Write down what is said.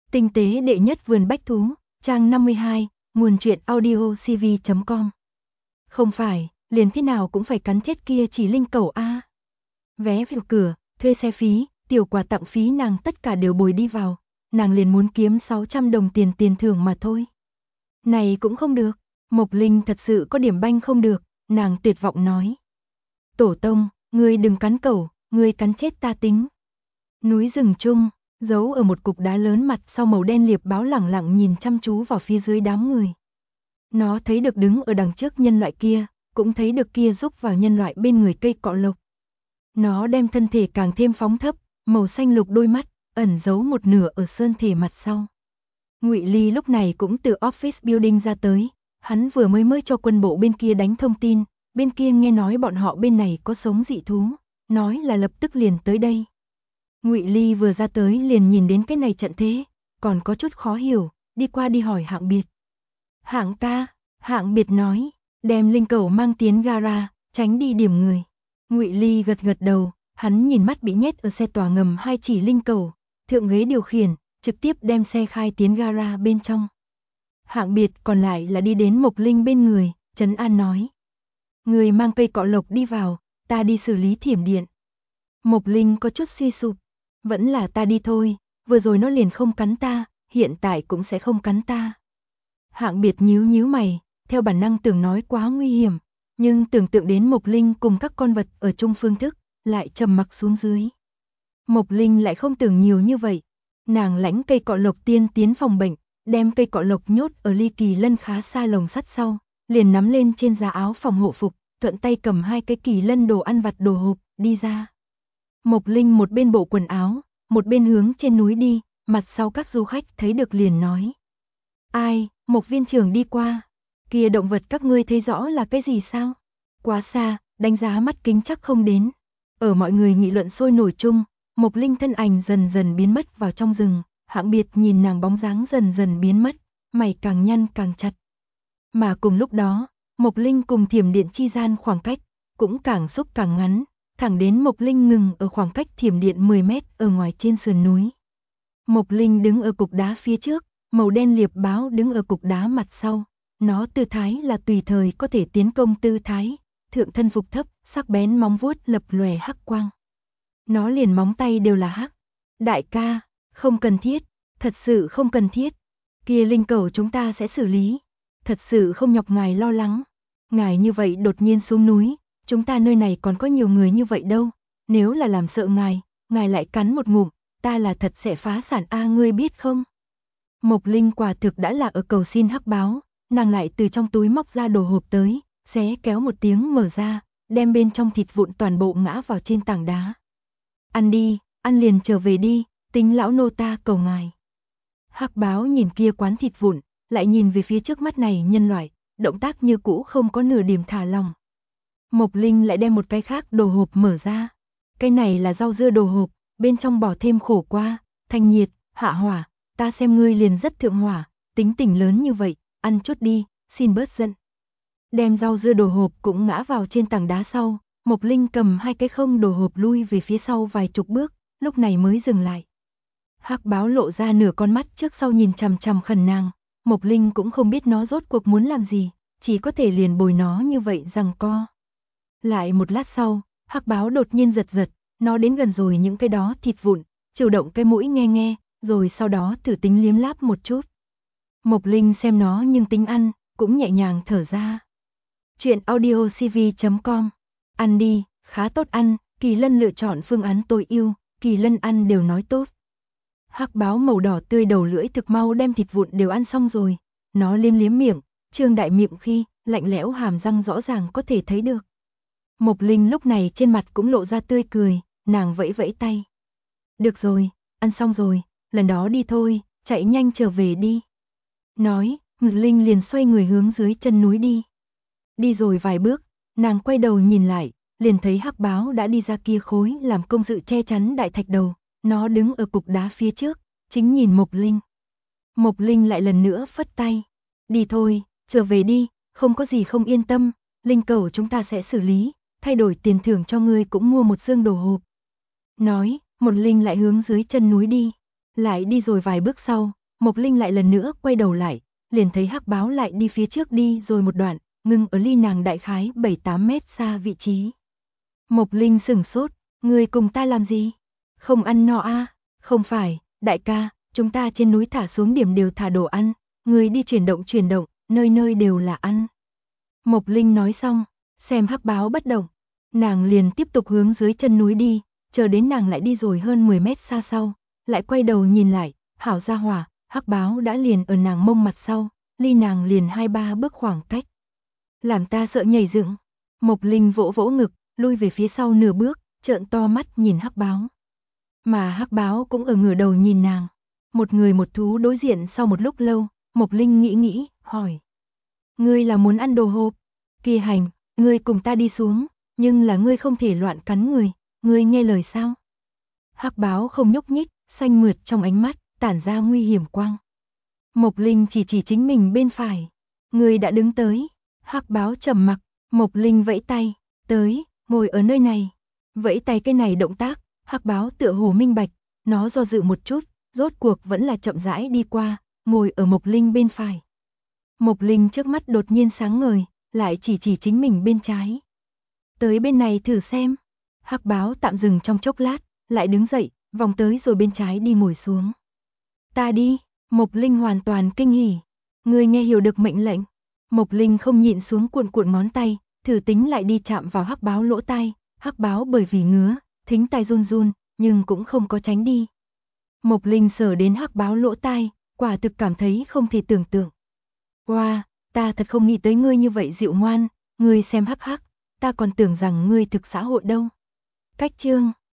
Tinh tế đệ nhất vườn bách thú, trang 52, nguồn truyện audio cv.com. Không phải, liền thế nào cũng phải cắn chết kia chỉ linh cẩu a. Vé vào cửa, thuê xe phí, tiểu quà tặng phí nàng tất cả đều bồi đi vào, nàng liền muốn kiếm 600 đồng tiền thưởng mà thôi. Này cũng không được, Mộc Linh thật sự có điểm banh không được, nàng tuyệt vọng nói. Tổ tông, ngươi đừng cắn cẩu, ngươi cắn chết ta tính. Núi rừng chung, giấu ở một cục đá lớn mặt sau màu đen liệp báo lẳng lặng nhìn chăm chú vào phía dưới đám người. Nó thấy được đứng ở đằng trước nhân loại kia, cũng thấy được kia rúc vào nhân loại bên người cây cọ lộc. Nó đem thân thể càng thêm phóng thấp, màu xanh lục đôi mắt, ẩn giấu một nửa ở sơn thể mặt sau. Ngụy Ly lúc này cũng từ office building ra tới, hắn vừa mới cho quân bộ bên kia đánh thông tin, bên kia nghe nói bọn họ bên này có sống dị thú, nói là lập tức liền tới đây. Ngụy Ly vừa ra tới liền nhìn đến cái này trận thế, còn có chút khó hiểu, đi qua đi hỏi Hạng Biệt. Hạng ca, Hạng Biệt nói, đem linh cẩu mang tiến gara, tránh đi điểm người. Ngụy Ly gật gật đầu, hắn nhìn mắt bị nhét ở xe tòa ngầm hai chỉ linh cẩu, thượng ghế điều khiển, trực tiếp đem xe khai tiến gara bên trong. Hạng Biệt còn lại là đi đến Mộc Linh bên người, trấn an nói. Người mang cây cọ lộc đi vào, ta đi xử lý thiểm điện. Mộc Linh có chút suy sụp, vẫn là ta đi thôi, vừa rồi nó liền không cắn ta, hiện tại cũng sẽ không cắn ta. Hạng Biệt nhíu mày, theo bản năng tưởng nói quá nguy hiểm, nhưng tưởng tượng đến Mộc Linh cùng các con vật ở chung phương thức, lại trầm mặc xuống dưới. Mộc Linh lại không tưởng nhiều như vậy, nàng lãnh cây cọ lộc tiến phòng bệnh, đem cây cọ lộc nhốt ở ly kỳ lân khá xa lồng sắt sau, liền nắm lên trên giá áo phòng hộ phục, thuận tay cầm hai cái kỳ lân đồ ăn vặt đồ hộp, đi ra. Mộc Linh một bên bộ quần áo, một bên hướng trên núi đi, mặt sau các du khách thấy được liền nói. Ai, Mộc viên trưởng đi qua, kia động vật các ngươi thấy rõ là cái gì sao? Quá xa, đánh giá mắt kính chắc không đến. Ở mọi người nghị luận sôi nổi chung, Mộc Linh thân ảnh dần dần biến mất vào trong rừng, Hạng Biệt nhìn nàng bóng dáng dần dần biến mất, mày càng nhăn càng chặt. Mà cùng lúc đó, Mộc Linh cùng thiểm điện chi gian khoảng cách, cũng càng xúc càng ngắn, thẳng đến Mộc Linh ngừng ở khoảng cách thiểm điện 10 mét ở ngoài trên sườn núi. Mộc Linh đứng ở cục đá phía trước, màu đen liệp báo đứng ở cục đá mặt sau, nó tư thái là tùy thời có thể tiến công tư thái, thượng thân phục thấp, sắc bén móng vuốt lập lòe hắc quang. Nó liền móng tay đều là hắc. Đại ca, không cần thiết, thật sự không cần thiết. Kia linh cẩu chúng ta sẽ xử lý. Thật sự không nhọc ngài lo lắng. Ngài như vậy đột nhiên xuống núi, chúng ta nơi này còn có nhiều người như vậy đâu. Nếu là làm sợ ngài lại cắn một ngụm, ta là thật sẽ phá sản a ngươi biết không? Mộc Linh quả thực đã là ở cầu xin hắc báo, nàng lại từ trong túi móc ra đồ hộp tới, xé kéo một tiếng mở ra, đem bên trong thịt vụn toàn bộ ngã vào trên tảng đá. Ăn đi, ăn liền trở về đi, tính lão nô ta cầu ngài. Hắc báo nhìn kia quán thịt vụn, lại nhìn về phía trước mắt này nhân loại, động tác như cũ không có nửa điểm thả lỏng. Mộc Linh lại đem một cái khác đồ hộp mở ra. Cái này là rau dưa đồ hộp, bên trong bỏ thêm khổ qua, thanh nhiệt, hạ hỏa, ta xem ngươi liền rất thượng hỏa, tính tình lớn như vậy, ăn chút đi, xin bớt giận. Đem rau dưa đồ hộp cũng ngã vào trên tảng đá sau, Mộc Linh cầm hai cái không đồ hộp lui về phía sau vài chục bước, lúc này mới dừng lại. Hắc báo lộ ra nửa con mắt trước sau nhìn chằm chằm khẩn nàng, Mộc Linh cũng không biết nó rốt cuộc muốn làm gì, chỉ có thể liền bồi nó như vậy giằng co. Lại một lát sau, Hắc báo đột nhiên giật, nó đến gần rồi những cái đó thịt vụn, chủ động cái mũi nghe, rồi sau đó thử tính liếm láp một chút. Mộc Linh xem nó nhưng tính ăn, cũng nhẹ nhàng thở ra. Chuyện audio cv.com. Ăn đi, khá tốt ăn, Kỳ Lân lựa chọn phương án tối ưu, Kỳ Lân ăn đều nói tốt. Hắc báo màu đỏ tươi đầu lưỡi thực mau đem thịt vụn đều ăn xong rồi, nó liếm miệng, trương đại miệng khi, lạnh lẽo hàm răng rõ ràng có thể thấy được. Mộc Linh lúc này trên mặt cũng lộ ra tươi cười, nàng vẫy vẫy tay. Được rồi, ăn xong rồi, lần đó đi thôi, chạy nhanh trở về đi. Nói, Mộc Linh liền xoay người hướng dưới chân núi đi. Đi rồi vài bước, nàng quay đầu nhìn lại, liền thấy hắc báo đã đi ra kia khối làm công sự che chắn đại thạch đầu, nó đứng ở cục đá phía trước, chính nhìn Mộc Linh. Mộc Linh lại lần nữa phất tay. Đi thôi, trở về đi, không có gì không yên tâm, linh cẩu chúng ta sẽ xử lý, thay đổi tiền thưởng cho ngươi cũng mua một dương đồ hộp. Nói, Mộc Linh lại hướng dưới chân núi đi. Lại đi rồi vài bước sau, Mộc Linh lại lần nữa quay đầu lại, liền thấy hắc báo lại đi phía trước đi rồi một đoạn, ngừng ở ly nàng đại khái 7-8 mét xa vị trí. Mộc Linh sửng sốt, người cùng ta làm gì? Không ăn no à? Không phải, đại ca, chúng ta trên núi thả xuống điểm đều thả đồ ăn, người đi chuyển động, nơi nơi đều là ăn. Mộc Linh nói xong, xem hắc báo bất động, nàng liền tiếp tục hướng dưới chân núi đi, chờ đến nàng lại đi rồi hơn 10 mét xa sau, lại quay đầu nhìn lại, hảo gia hỏa, hắc báo đã liền ở nàng mông mặt sau, ly nàng liền 2-3 bước khoảng cách. Làm ta sợ nhảy dựng. Mộc Linh vỗ vỗ ngực, lui về phía sau nửa bước, trợn to mắt nhìn hắc báo. Mà hắc báo cũng ở ngửa đầu nhìn nàng. Một người một thú đối diện sau một lúc lâu, Mộc Linh nghĩ, hỏi. Ngươi là muốn ăn đồ hộp? Kỳ hành, ngươi cùng ta đi xuống, nhưng là ngươi không thể loạn cắn người, ngươi nghe lời sao? Hắc báo không nhúc nhích, xanh mượt trong ánh mắt, tản ra nguy hiểm quang. Mộc Linh chỉ chính mình bên phải. Ngươi đã đứng tới. Hắc báo trầm mặc, Mộc Linh vẫy tay, tới, ngồi ở nơi này. Vẫy tay cái này động tác, hắc báo tựa hồ minh bạch, nó do dự một chút, rốt cuộc vẫn là chậm rãi đi qua, ngồi ở Mộc Linh bên phải. Mộc Linh trước mắt đột nhiên sáng ngời, lại chỉ chính mình bên trái. Tới bên này thử xem. Hắc báo tạm dừng trong chốc lát, lại đứng dậy, vòng tới rồi bên trái đi ngồi xuống. Ta đi, Mộc Linh hoàn toàn kinh hỉ. Ngươi nghe hiểu được mệnh lệnh. Mộc Linh không nhịn xuống cuộn ngón tay, thử tính lại đi chạm vào hắc báo lỗ tai, hắc báo bởi vì ngứa, thính tai run run, nhưng cũng không có tránh đi. Mộc Linh sờ đến hắc báo lỗ tai, quả thực cảm thấy không thể tưởng tượng. Wow, ta thật không nghĩ tới ngươi như vậy dịu ngoan, ngươi xem hắc hắc, ta còn tưởng rằng ngươi thực xã hội đâu. Cách chương